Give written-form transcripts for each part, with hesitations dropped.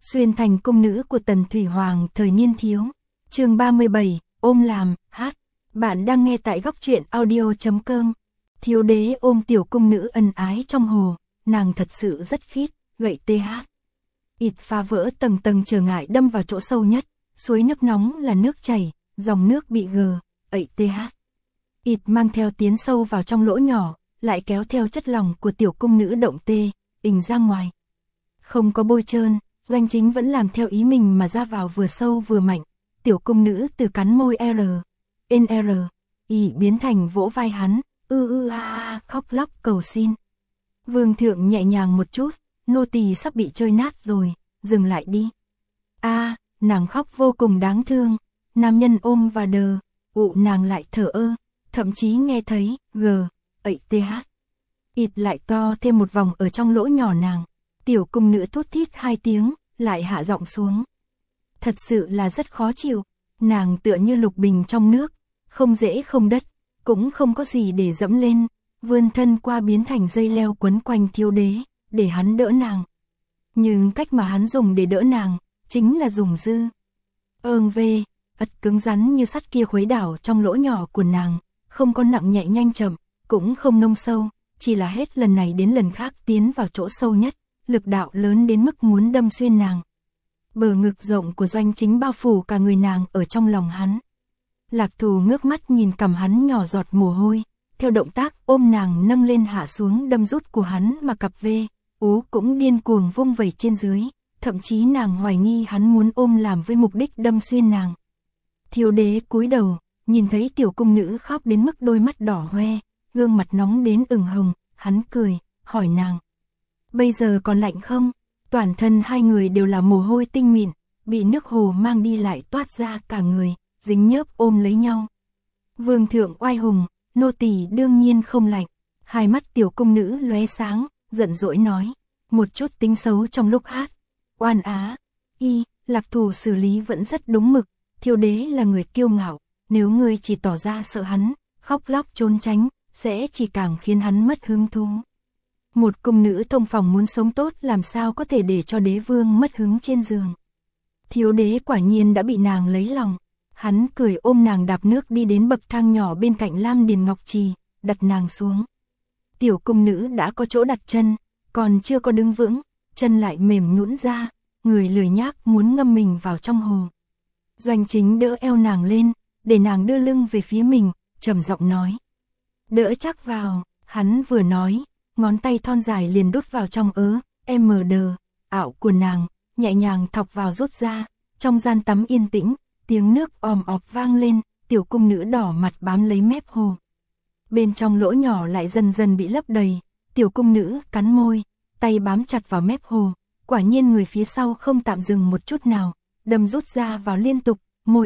Xuyên thành cung nữ của Tần Thủy Hoàng thời niên thiếu. Chương 37, ôm làm, hát. Bạn đang nghe tại góc truyện audio.com. Thiếu đế ôm tiểu cung nữ ân ái trong hồ, nàng thật sự rất khít, gậy tê hát. Ịt phá vỡ tầng tầng trở ngại đâm vào chỗ sâu nhất, suối nước nóng là nước chảy, dòng nước bị gờ, ậy tê hát. Ịt mang theo tiến sâu vào trong lỗ nhỏ, lại kéo theo chất lỏng của tiểu cung nữ động tê, ình ra ngoài. Không có bôi trơn, Doanh Chính vẫn làm theo ý mình mà ra vào vừa sâu vừa mạnh. Tiểu cung nữ từ cắn môi y biến thành vỗ vai hắn, khóc lóc cầu xin. Vương thượng nhẹ nhàng một chút, nô tỳ sắp bị chơi nát rồi, dừng lại đi. Nàng khóc vô cùng đáng thương, nam nhân ôm và đờ, nàng lại thở thậm chí nghe thấy th. Ịt lại to thêm một vòng ở trong lỗ nhỏ nàng. Tiểu cung nữ thút thít 2 tiếng, lại hạ giọng xuống. Thật sự là rất khó chịu, nàng tựa như lục bình trong nước, không dễ không đất, cũng không có gì để dẫm lên, vươn thân qua biến thành dây leo quấn quanh thiếu đế, để hắn đỡ nàng. Nhưng cách mà hắn dùng để đỡ nàng, chính là dùng dư. Ất cứng rắn như sắt kia khuấy đảo trong lỗ nhỏ của nàng, không có nặng nhẹ nhanh chậm, cũng không nông sâu, chỉ là hết lần này đến lần khác tiến vào chỗ sâu nhất, lực đạo lớn đến mức muốn đâm xuyên nàng. Bờ ngực rộng của Doanh Chính bao phủ cả người nàng ở trong lòng hắn. Lạc Thù ngước mắt nhìn cằm hắn nhỏ giọt mồ hôi, theo động tác ôm nàng nâng lên hạ xuống đâm rút của hắn mà cặp ú cũng điên cuồng vung vẩy trên dưới, thậm chí nàng hoài nghi hắn muốn ôm làm với mục đích đâm xuyên nàng. Thiếu đế cúi đầu, nhìn thấy tiểu cung nữ khóc đến mức đôi mắt đỏ hoe, gương mặt nóng đến ửng hồng, hắn cười, hỏi nàng. Bây giờ còn lạnh không? Toàn thân hai người đều là mồ hôi tinh mịn, bị nước hồ mang đi lại toát ra cả người, dính nhớp ôm lấy nhau. Vương thượng oai hùng, nô tỳ đương nhiên không lạnh. Hai mắt tiểu cung nữ lóe sáng, giận dỗi nói, một chút tính xấu trong lúc hát. Oan á, Lạc Thù xử lý vẫn rất đúng mực, thiếu đế là người kiêu ngạo, nếu ngươi chỉ tỏ ra sợ hắn, khóc lóc trốn tránh, sẽ chỉ càng khiến hắn mất hứng thú. Một cung nữ thông phòng muốn sống tốt làm sao có thể để cho đế vương mất hứng trên giường. Thiếu đế quả nhiên đã bị nàng lấy lòng. Hắn cười ôm nàng đạp nước đi đến bậc thang nhỏ bên cạnh Lam Điền Ngọc Trì, đặt nàng xuống. Tiểu cung nữ đã có chỗ đặt chân, còn chưa có đứng vững, chân lại mềm nhũn ra, người lười nhác muốn ngâm mình vào trong hồ. Doanh Chính đỡ eo nàng lên, để nàng đưa lưng về phía mình, trầm giọng nói. Đỡ chắc vào, hắn vừa nói, ngón tay thon dài liền đút vào trong ảo của nàng, nhẹ nhàng thọc vào rút ra, trong gian tắm yên tĩnh, tiếng nước òm ọp vang lên, tiểu cung nữ đỏ mặt bám lấy mép hồ. Bên trong lỗ nhỏ lại dần dần bị lấp đầy, tiểu cung nữ cắn môi, tay bám chặt vào mép hồ, quả nhiên người phía sau không tạm dừng một chút nào, đâm rút ra vào liên tục, môi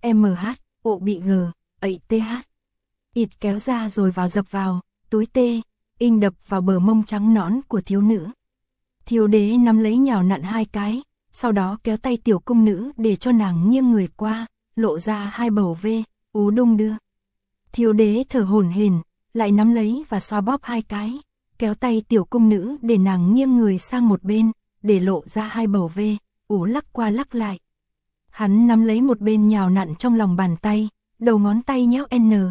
bị th. Ịt kéo ra rồi vào dập vào, túi tê, đập vào bờ mông trắng nõn của thiếu nữ. Thiếu đế nắm lấy nhào nặn 2 cái, sau đó kéo tay tiểu cung nữ để cho nàng nghiêng người qua, lộ ra 2 bầu ú đung đưa. Thiếu đế thở hổn hển, lại nắm lấy và xoa bóp 2 cái, kéo tay tiểu cung nữ để nàng nghiêng người sang một bên, để lộ ra 2 bầu ú lắc qua lắc lại. Hắn nắm lấy một bên nhào nặn trong lòng bàn tay, đầu ngón tay nhéo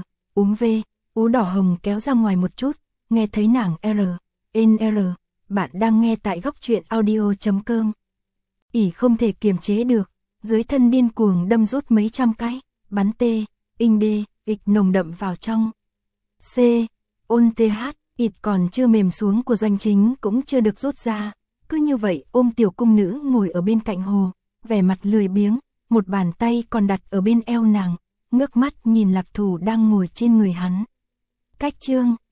ú đỏ hồng kéo ra ngoài một chút, nghe thấy nàng bạn đang nghe tại góc truyện audio.com. Ỉ không thể kiềm chế được, dưới thân điên cuồng đâm rút mấy trăm cái, bắn nồng đậm vào trong. Ịt còn chưa mềm xuống của Doanh Chính cũng chưa được rút ra, cứ như vậy ôm tiểu cung nữ ngồi ở bên cạnh hồ, vẻ mặt lười biếng, một bàn tay còn đặt ở bên eo nàng, ngước mắt nhìn Lạc Thù đang ngồi trên người hắn. Cách chương